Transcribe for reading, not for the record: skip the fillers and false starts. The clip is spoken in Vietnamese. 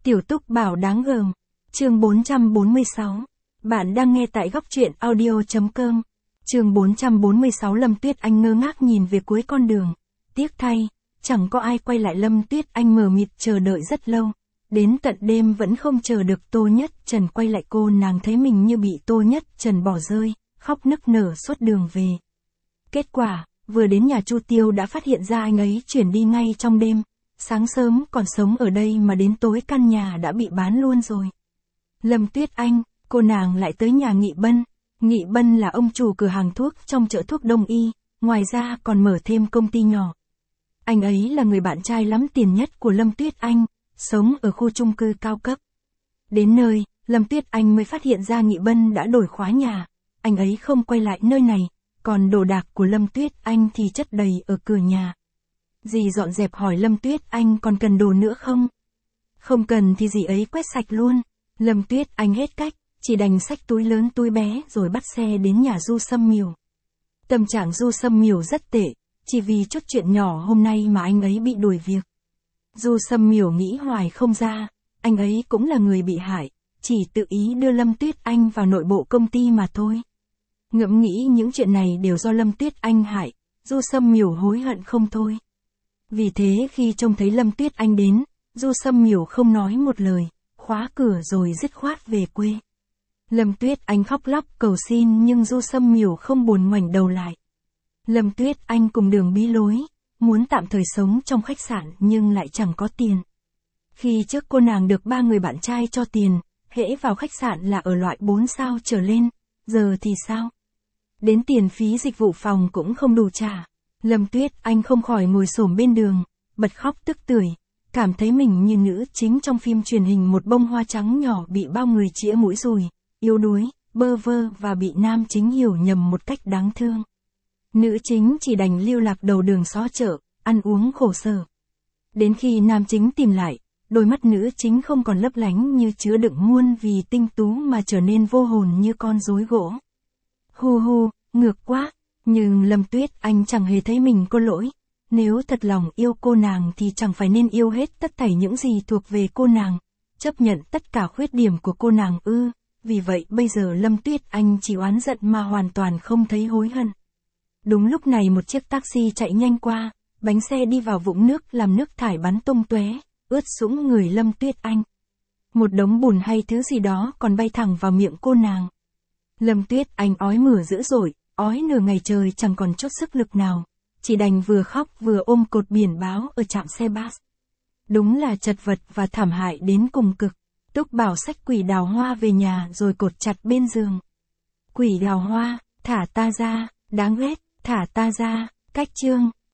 Tiểu Túc Bảo đáng gờm. Chương 446. Bạn đang nghe tại góc truyện audio.com. Chương 446. Lâm Tuyết Anh ngơ ngác nhìn về cuối con đường. Tiếc thay, chẳng có ai quay lại. Lâm Tuyết Anh mờ mịt chờ đợi rất lâu. Đến tận đêm vẫn không chờ được Tô Nhất Trần quay lại. Cô nàng thấy mình như bị Tô Nhất Trần bỏ rơi, khóc nức nở suốt đường về. Kết quả, vừa đến nhà Chu Tiêu đã phát hiện ra anh ấy chuyển đi ngay trong đêm. Sáng sớm còn sống ở đây mà đến tối căn nhà đã bị bán luôn rồi. Lâm Tuyết Anh, cô nàng lại tới nhà Nghị Bân. Nghị Bân là ông chủ cửa hàng thuốc trong chợ thuốc Đông Y, ngoài ra còn mở thêm công ty nhỏ. Anh ấy là người bạn trai lắm tiền nhất của Lâm Tuyết Anh, sống ở khu chung cư cao cấp. Đến nơi, Lâm Tuyết Anh mới phát hiện ra Nghị Bân đã đổi khóa nhà. Anh ấy không quay lại nơi này, còn đồ đạc của Lâm Tuyết Anh thì chất đầy ở cửa nhà. Dì dọn dẹp hỏi Lâm Tuyết Anh còn cần đồ nữa không? Không cần thì dì ấy quét sạch luôn. Lâm Tuyết Anh hết cách, chỉ đành xách túi lớn túi bé rồi bắt xe đến nhà Du Sâm Miểu. Tâm trạng Du Sâm Miểu rất tệ, chỉ vì chút chuyện nhỏ hôm nay mà anh ấy bị đuổi việc. Du Sâm Miểu nghĩ hoài không ra, anh ấy cũng là người bị hại, chỉ tự ý đưa Lâm Tuyết Anh vào nội bộ công ty mà thôi. Ngẫm nghĩ những chuyện này đều do Lâm Tuyết Anh hại, Du Sâm Miểu hối hận không thôi. Vì thế khi trông thấy Lâm Tuyết Anh đến, Du Sâm Miểu không nói một lời, khóa cửa rồi dứt khoát về quê. Lâm Tuyết Anh khóc lóc cầu xin nhưng Du Sâm Miểu không buồn ngoảnh đầu lại. Lâm Tuyết Anh cùng đường bí lối, muốn tạm thời sống trong khách sạn nhưng lại chẳng có tiền. Khi trước cô nàng được 3 người bạn trai cho tiền, hễ vào khách sạn là ở loại 4 sao trở lên, giờ thì sao? Đến tiền phí dịch vụ phòng cũng không đủ trả. Lâm Tuyết Anh không khỏi ngồi xổm bên đường, bật khóc tức tưởi, cảm thấy mình như nữ chính trong phim truyền hình một bông hoa trắng nhỏ bị bao người chĩa mũi dùi, yếu đuối, bơ vơ và bị nam chính hiểu nhầm một cách đáng thương. Nữ chính chỉ đành lưu lạc đầu đường xó chợ, ăn uống khổ sở. Đến khi nam chính tìm lại, đôi mắt nữ chính không còn lấp lánh như chứa đựng muôn vì tinh tú mà trở nên vô hồn như con rối gỗ. Hu hu, ngược quá. Nhưng Lâm Tuyết Anh chẳng hề thấy mình có lỗi. Nếu thật lòng yêu cô nàng thì chẳng phải nên yêu hết tất thảy những gì thuộc về cô nàng, chấp nhận tất cả khuyết điểm của cô nàng ư. Vì vậy bây giờ Lâm Tuyết Anh chỉ oán giận mà hoàn toàn không thấy hối hận. Đúng lúc này một chiếc taxi chạy nhanh qua, bánh xe đi vào vũng nước làm nước thải bắn tung tóe, ướt sũng người Lâm Tuyết Anh. Một đống bùn hay thứ gì đó còn bay thẳng vào miệng cô nàng. Lâm Tuyết Anh ói mửa dữ dội. Ói nửa ngày trời chẳng còn chút sức lực nào, chỉ đành vừa khóc vừa ôm cột biển báo ở trạm xe bus. Đúng là chật vật và thảm hại đến cùng cực. Túc Bảo xách quỷ đào hoa về nhà rồi cột chặt bên giường. Quỷ đào hoa, thả ta ra, đáng ghét, thả ta ra, cách chương.